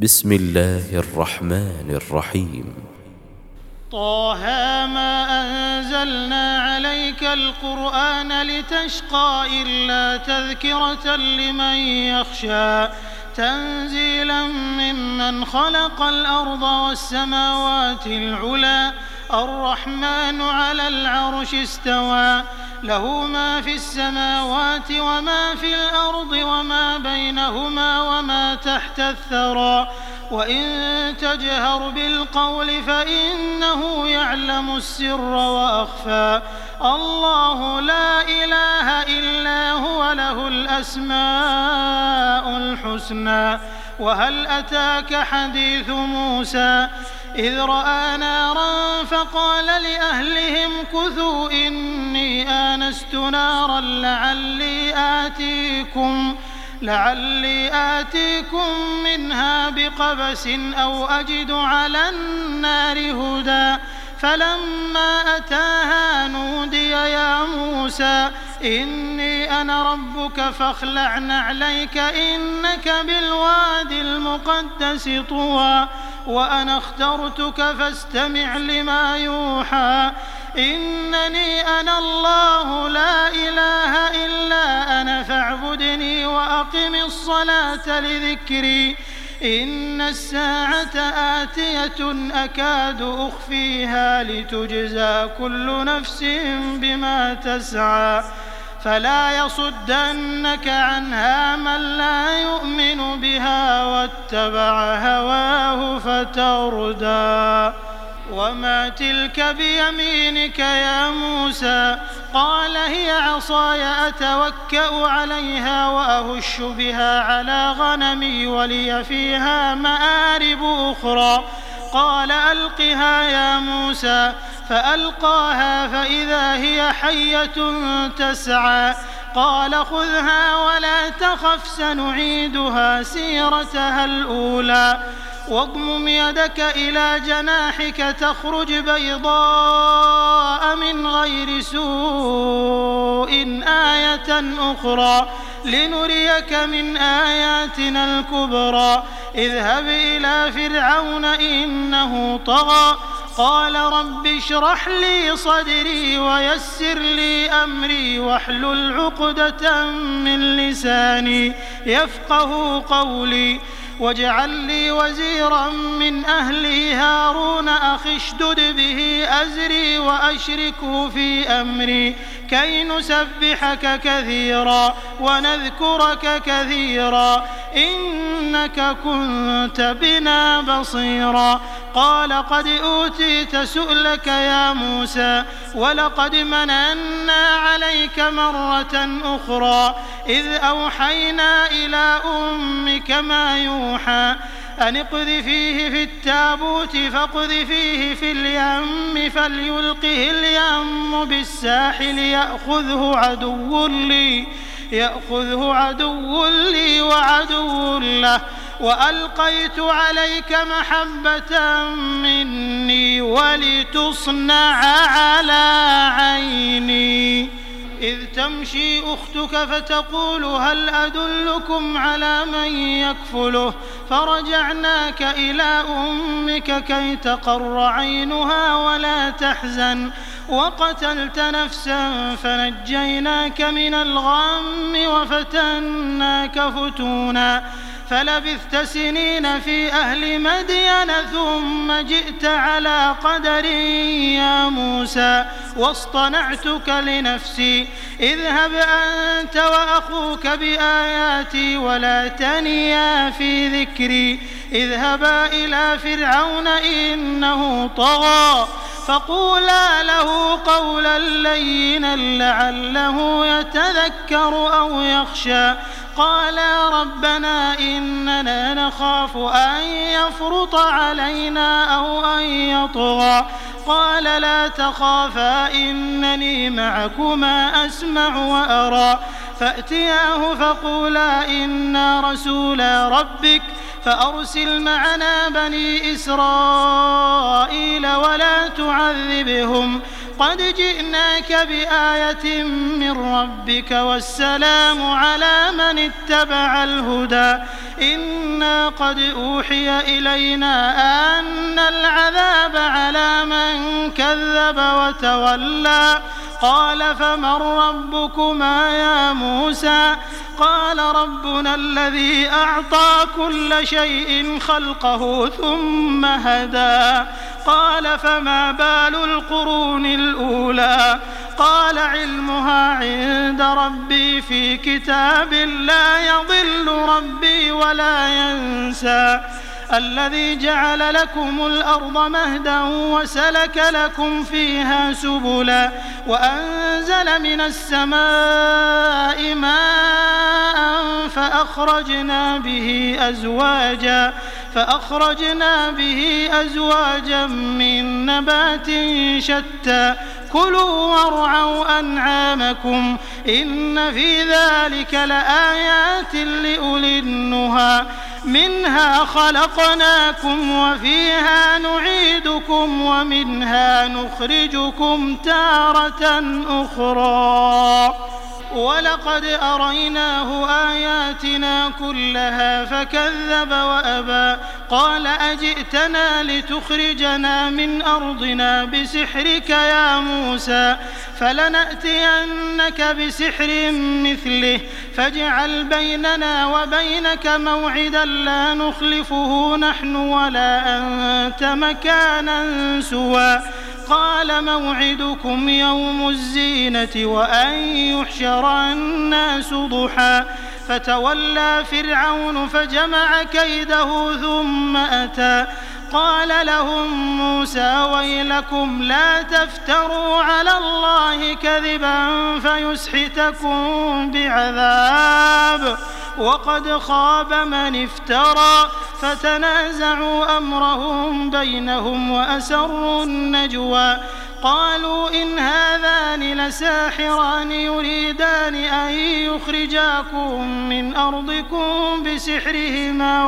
بسم الله الرحمن الرحيم. طه ما أنزلنا عليك القرآن لتشقى إلا تذكرة لمن يخشى تنزيلا ممن خلق الأرض والسماوات العلى الرحمن على العرش استوى له ما في السماوات وما في الأرض وما بينهما وما تحت الثرى وإن تجهر بالقول فإنه يعلم السر وأخفى الله لا إله إلا هو له الأسماء الحسنى وهل أتاك حديث موسى إذ رأى نارا فقال لأهلهم كثوا إني آنست نارا لعلي آتيكم منها بقبس أو أجد على النار هدى فلما أتاها نودي يا موسى إني أنا ربك فاخلع نعليك إنك بالواد المقدس طوى وأنا اخترتك فاستمع لما يوحى إنني أنا الله لا إله إلا أنا فاعبدني وأقم الصلاة لذكري إن الساعة آتية أكاد أخفيها لتجزى كل نفس بما تسعى فلا يصدنك عنها من لا يؤمن بها واتبع هواه فتردى وما تلك بيمينك يا موسى قال هي عصاي أتوكأ عليها وأهش بها على غنمي ولي فيها مآرب أخرى قال ألقها يا موسى فألقاها فإذا هي حية تسعى قال خذها ولا تخف سنعيدها سيرتها الأولى واضمم يدك إلى جناحك تخرج بيضاء من غير سوء آية أخرى لنريك من آياتنا الكبرى اذهب إلى فرعون إنه طغى قال رب اشرح لي صدري ويسر لي أمري واحلل عقدة من لساني يفقه قولي واجعل لي وزيرا من أهلي هارون أخي اشدد به أزري وأشركه في أمري كي نسبحك كثيرا ونذكرك كثيرا إنك كنت بنا بصيرا قال قد أوتيت سؤلك يا موسى ولقد مننا عليك مرة أخرى إذ أوحينا إلى أمك ما يوحى أن اقذفيه في التابوت فاقذفيه في اليم فليلقه اليم بالساحل يأخذه عدو لي وعدو له وألقيت عليك محبة مني ولتصنع على عيني إذ تمشي أختك فتقول هل أدلكم على من يكفله فرجعناك إلى أمك كي تقر عينها ولا تحزن وقتلت نفسا فنجيناك من الغم وفتناك فتونا فلبثت سنين في أهل مدين ثم جئت على قدر يا موسى واصطنعتك لنفسي اذهب أنت وأخوك بآياتي ولا تنيا في ذكري اذهبا إلى فرعون إنه طغى فقولا له قولا لينا لعله يتذكر أو يخشى قالا ربنا إننا نخاف أن يفرط علينا أو أن يطغى قال لا تخافا إنني معكما أسمع وأرى فأتياه فقولا إنا رسولا ربك فأرسل معنا بني إسرائيل ولا تعذبهم قد جئناك بآية من ربك والسلام على من اتبع الهدى إنا قد أوحي إلينا أن العذاب على من كذب وتولى قال فمن ربكما يا موسى قال ربنا الذي أعطى كل شيء خلقه ثم هدى قال فما بال القرون الأولى قال علمها عند ربي في كتاب لا يضل ربي ولا ينسى الذي جعل لكم الأرض مهدا وسلك لكم فيها سبلا وأنزل من السماء ماء فأخرجنا به أزواجا من نبات شتى كلوا وارعوا أنعامكم إن في ذلك لآيات لأولي النهى منها خلقناكم وفيها نعيدكم ومنها نخرجكم تارة أخرى ولقد أريناه آياتنا كلها فكذب وأبى قال أجئتنا لتخرجنا من أرضنا بسحرك يا موسى فلنأتينك بسحر مثله فاجعل بيننا وبينك موعدا لا نخلفه نحن ولا أنت مكانا سوى قال موعدكم يوم الزينة وأن يحشر الناس ضحى فتولى فرعون فجمع كيده ثم أتى قال لهم موسى ويلكم لا تفتروا على الله كذبا فيسحتكم بعذاب وقد خاب من افترى فتنازعوا أمرهم بينهم وأسروا النجوى قالوا إن هذان لساحران يريدان أن يخرجاكم من أرضكم بسحرهما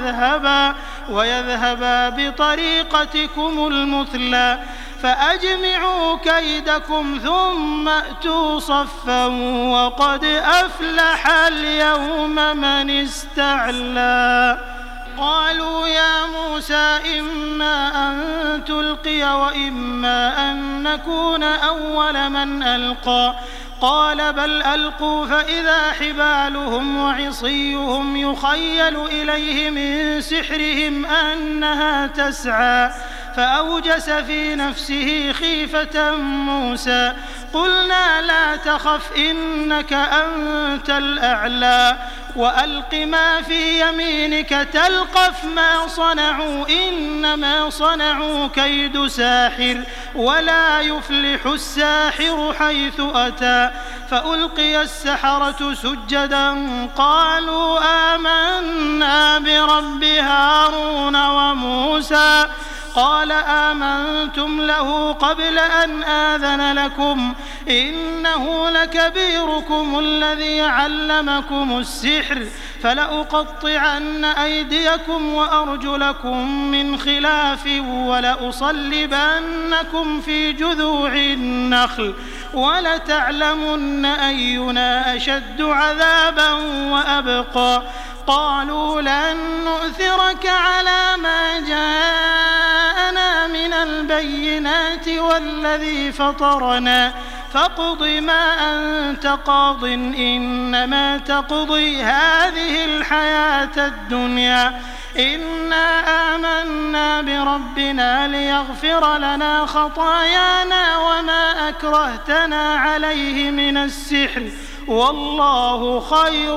ويذهبا بطريقتكم المثلى فأجمعوا كيدكم ثم أتوا صفا وقد أفلح اليوم من استعلى قالوا يا موسى إما أن تلقي وإما أن نكون أول من ألقى قال بل ألقوا فإذا حبالهم وعصيهم يخيل إليه من سحرهم أنها تسعى فأوجس في نفسه خيفة موسى قلنا لا تخف إنك أنت الأعلى وألق ما في يمينك تلقف ما صنعوا إنما صنعوا كيد ساحر ولا يفلح الساحر حيث أتى فألقي السحرة سجدا قالوا آمنا برب هارون وموسى قال آمنتم له قبل أن آذن لكم إنه لكبيركم الذي علمكم السحر فلأقطعن أيديكم وأرجلكم من خلاف ولأصلبنكم في جذوع النخل ولتعلمن أينا أشد عذابا وأبقى قالوا لن نؤثرك على ما جاءنا من البينات والذي فطرنا فاقض ما أنت قاض إنما تقضي هذه الحياة الدنيا إنا آمنا بربنا ليغفر لنا خطايانا وما أكرهتنا عليه من السحر والله خير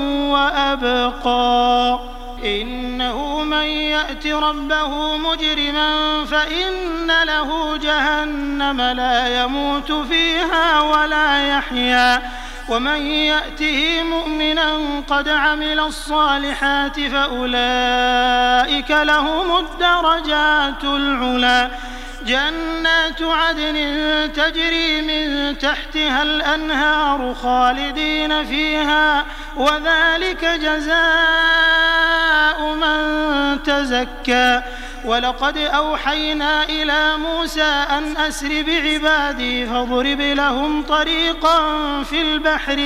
وأبقى إنه من يأت ربه مجرما فإن له جهنم لا يموت فيها ولا يحيا ومن يأته مؤمنا قد عمل الصالحات فأولئك لهم الدرجات العلى جنات عدن تجري من تحتها الأنهار خالدين فيها وذلك جزاء من تزكى ولقد أوحينا إلى موسى أن أسر بعبادي فاضرب لهم طريقا في البحر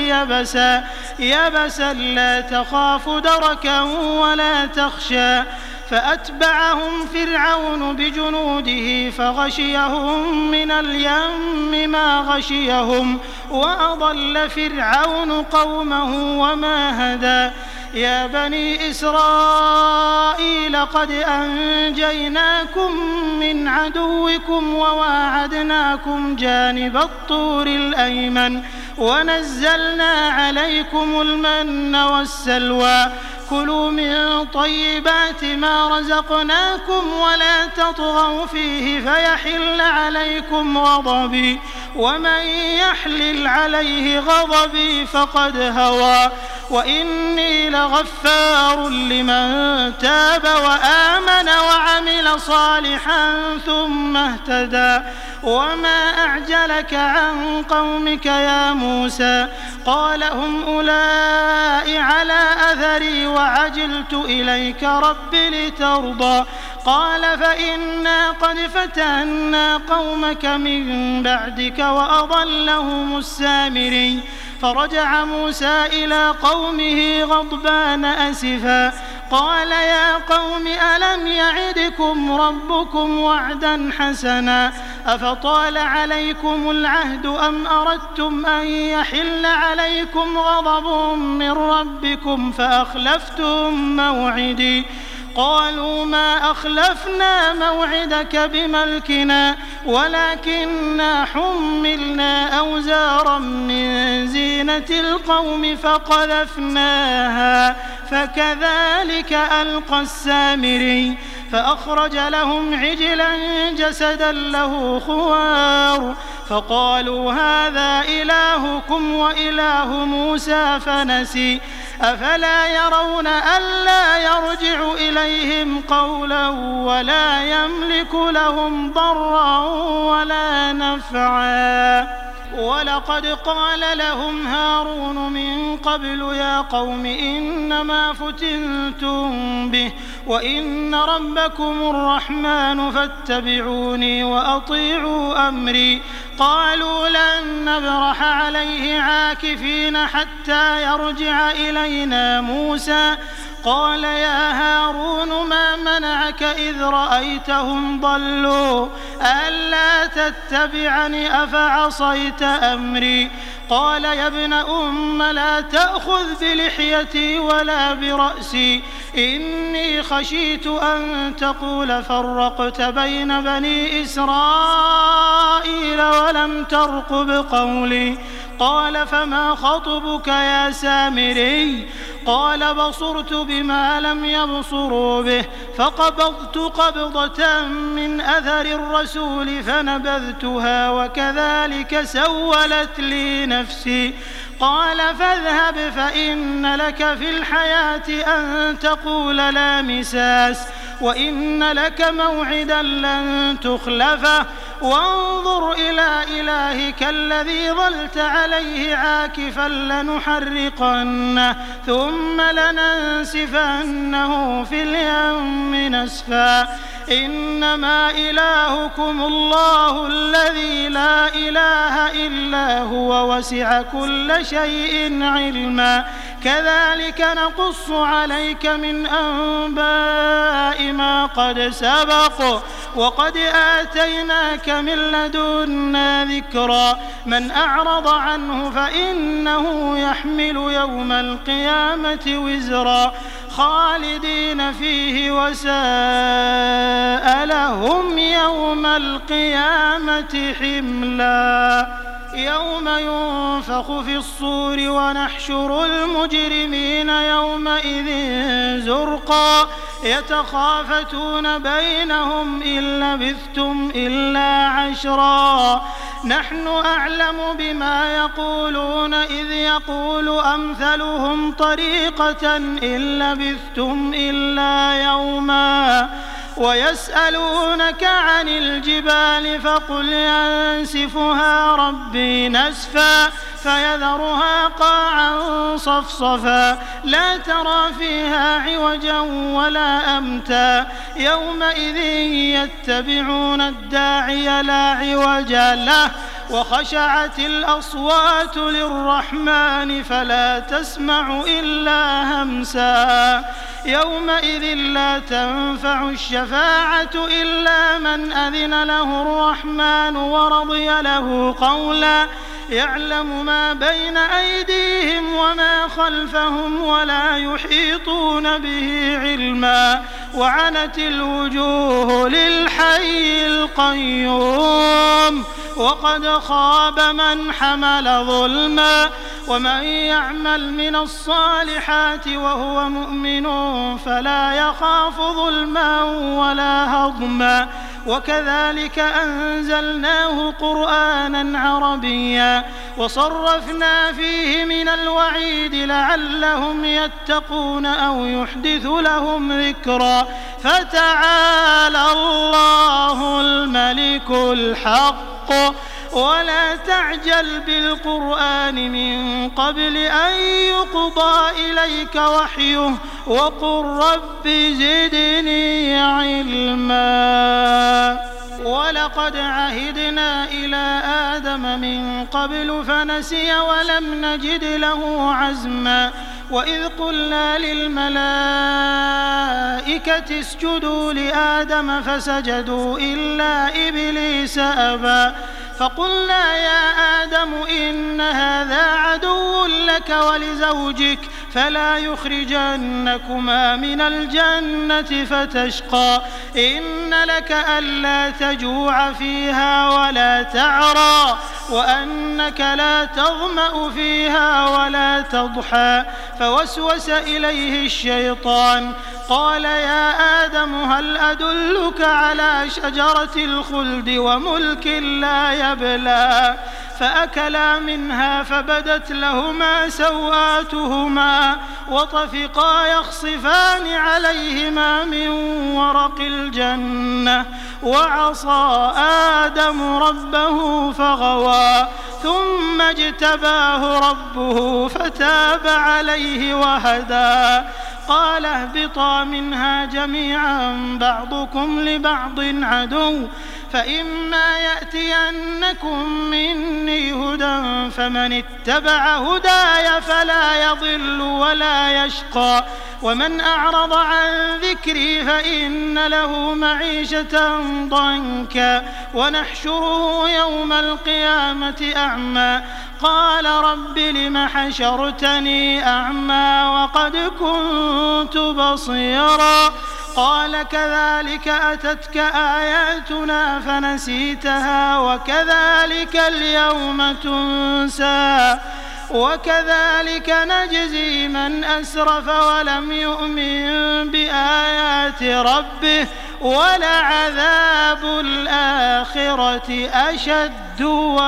يبسا لا تخاف دركا ولا تخشى فأتبعهم فرعون بجنوده فغشيهم من اليم ما غشيهم وأضل فرعون قومه وما هدى يا بني إسرائيل قد أنجيناكم من عدوكم وواعدناكم جانب الطور الأيمن ونزلنا عليكم المن والسلوى كلوا من طيبات ما رزقناكم ولا تطغوا فيه فيحل عليكم غضبي ومن يحلل عليه غضبي فقد هوى وإني لغفار لمن تاب وآمن وعمل صالحا ثم اهتدى وما أعجلك عن قومك يا موسى قال هم أولئك على أثري وعجلت إليك رب لترضى قال فإنا قد فتنا قومك من بعدك وأضلهم السامري فرجع موسى إلى قومه غضبان أسفا قال يا قوم ألم يعدكم ربكم وعدا حسنا أفطال عليكم العهد أم أردتم أن يحل عليكم غضب من ربكم فأخلفتم موعدي قالوا ما أخلفنا موعدك بملكنا ولكننا حملنا أوزارا من زينة القوم فقذفناها فكذلك ألقى السامري فأخرج لهم عجلا جسدا له خوار فقالوا هذا إلهكم وإله موسى فنسي أفلا يرون ألا يرجع إليهم قولا ولا يملك لهم ضرا ولا نفعا ولقد قال لهم هارون من قبل يا قوم إنما فتنتم به وإن ربكم الرحمن فاتبعوني وأطيعوا أمري قالوا لن نبرح عليه عاكفين حتى يرجع إلينا موسى قال يا هارون ما منعك إذ رأيتهم ضلوا ألا تتبعني أفعصيت أمري قال يا ابن أم لا تأخذ بلحيتي ولا برأسي إني خشيت أن تقول فرقت بين بني إسرائيل ولم ترقب قولي قال فما خطبك يا سامري قال بصرت بما لم يبصروا به فقبضت قبضة من أثر الرسول فنبذتها وكذلك سولت لي نفسي قال فاذهب فإن لك في الحياة أن تقول لا مساس وإن لك موعدا لن تخلفه وانظر إلى إلهك الذي ظلت عليه عاكفا لنحرقنه ثم لننسفنه في اليم نسفا إنما إلهكم الله الذي لا إله إلا هو وسع كل شيء علما كذلك نقص عليك من أنباء ما قد سبق وقد آتيناك من لدنا ذكرا من أعرض عنه فإنه يحمل يوم القيامة وزرا خالدين فيه وساء لهم يوم القيامة حملا يوم ينفخ في الصور ونحشر المجرمين يومئذ زرقا يتخافتون بينهم إن لبثتم إلا عشرا نحن أعلم بما يقولون إذ يقول أمثلهم طريقة إن لبثتم إلا يوما ويسألونك عن الجبال فقل ينسفها ربي نسفا فيذرها قاعا صفصفا لا ترى فيها عوجا ولا أمتا يومئذ يتبعون الداعي لا عوج له وخشعت الأصوات للرحمن فلا تسمع إلا همسا يومئذ لا تنفع الشفاعة إلا من أذن له الرحمن ورضي له قولا يعلم ما بين أيديهم وما خلفهم ولا يحيطون به علما وعنت الوجوه للحي القيوم وقد خاب من حمل ظلما ومن يعمل من الصالحات وهو مؤمن فلا يخاف ظلما ولا هضما وكذلك أنزلناه قرآنا عربيا وصرفنا فيه من الوعيد لعلهم يتقون أو يحدث لهم ذكرا فتعالى الله الملك الحق ولا تعجل بالقرآن من قبل أن يقضى إليك وحيه وقل رب زدني علما ولقد عهدنا إلى آدم من قبل فنسي ولم نجد له عزما وإذ قلنا للملائكة اسجدوا لآدم فسجدوا إلا إبليس أبى فقلنا يا آدم إن هذا عدو لك ولزوجك فلا يخرجنكما من الجنة فتشقى إن لك ألا تجوع فيها ولا تعرى وأنك لا تظمأ فيها ولا تضحى فوسوس إليه الشيطان قال يا آدم هل أدلك على شجرة الخلد وملك لا يبلى فأكلا منها فبدت لهما سوآتهما وطفقا يخصفان عليهما من ورق الجنة وعصى آدم ربه فغوى ثم اجتباه ربه فتاب عليه وهدى قال اهبطا منها جميعا بعضكم لبعض عدو فإما يأتينكم مني هدى فمن اتبع هداي فلا يضل ولا يشقى ومن أعرض عن ذكري فإن له معيشة ضنكا ونحشره يوم القيامة أعمى قال رب لم حشرتني أعمى وقد كنت بصيرا قال كذلك أتتك آياتنا فنسيتها وكذلك اليوم تنسى وكذلك نجزي من أسرف ولم يؤمن بآيات ربه ولعذاب الآخرة أشد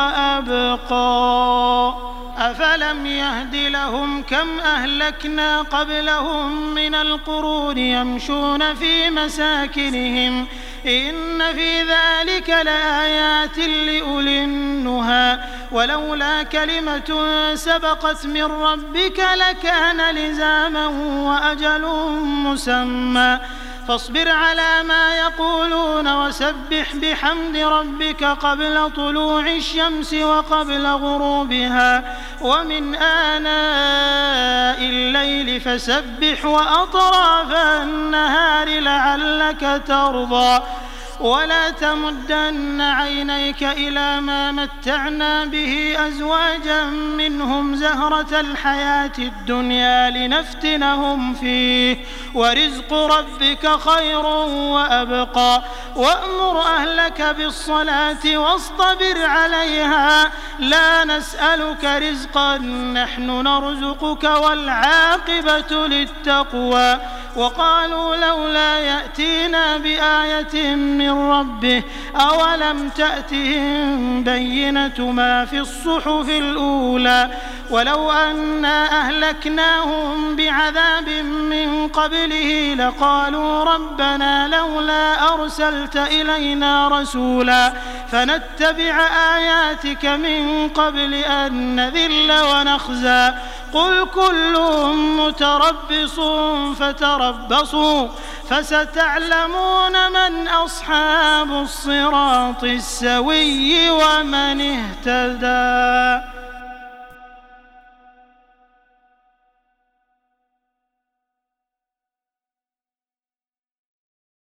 وأبقى أفلم يهد لهم كم أهلكنا قبلهم من القرون يمشون في مساكنهم إن في ذلك لآيات لأولي النهى ولولا كلمة سبقت من ربك لكان لزاما وأجل مسمى فاصبر على ما يقولون وسبح بحمد ربك قبل طلوع الشمس وقبل غروبها ومن آناء الليل فسبح وأطراف النهار لعلك ترضى ولا تمدن عينيك إلى ما متعنا به أزواجا منهم زهرة الحياة الدنيا لنفتنهم فيه ورزق ربك خير وأبقى وأمر أهلك بالصلاة واصطبر عليها لا نسألك رزقا نحن نرزقك والعاقبة للتقوى وقالوا لولا يأتينا بآية من ربه أولم تأتهم بينة ما في الصحف الأولى ولو أنا أهلكناهم بعذاب من قبله لقالوا ربنا لولا أرسلت إلينا رسولا فنتبع آياتك من قبل أن نذل ونخزى قل كل متربص فتربصوا فستعلمون من أصحاب الصراط السوي ومن اهتدى.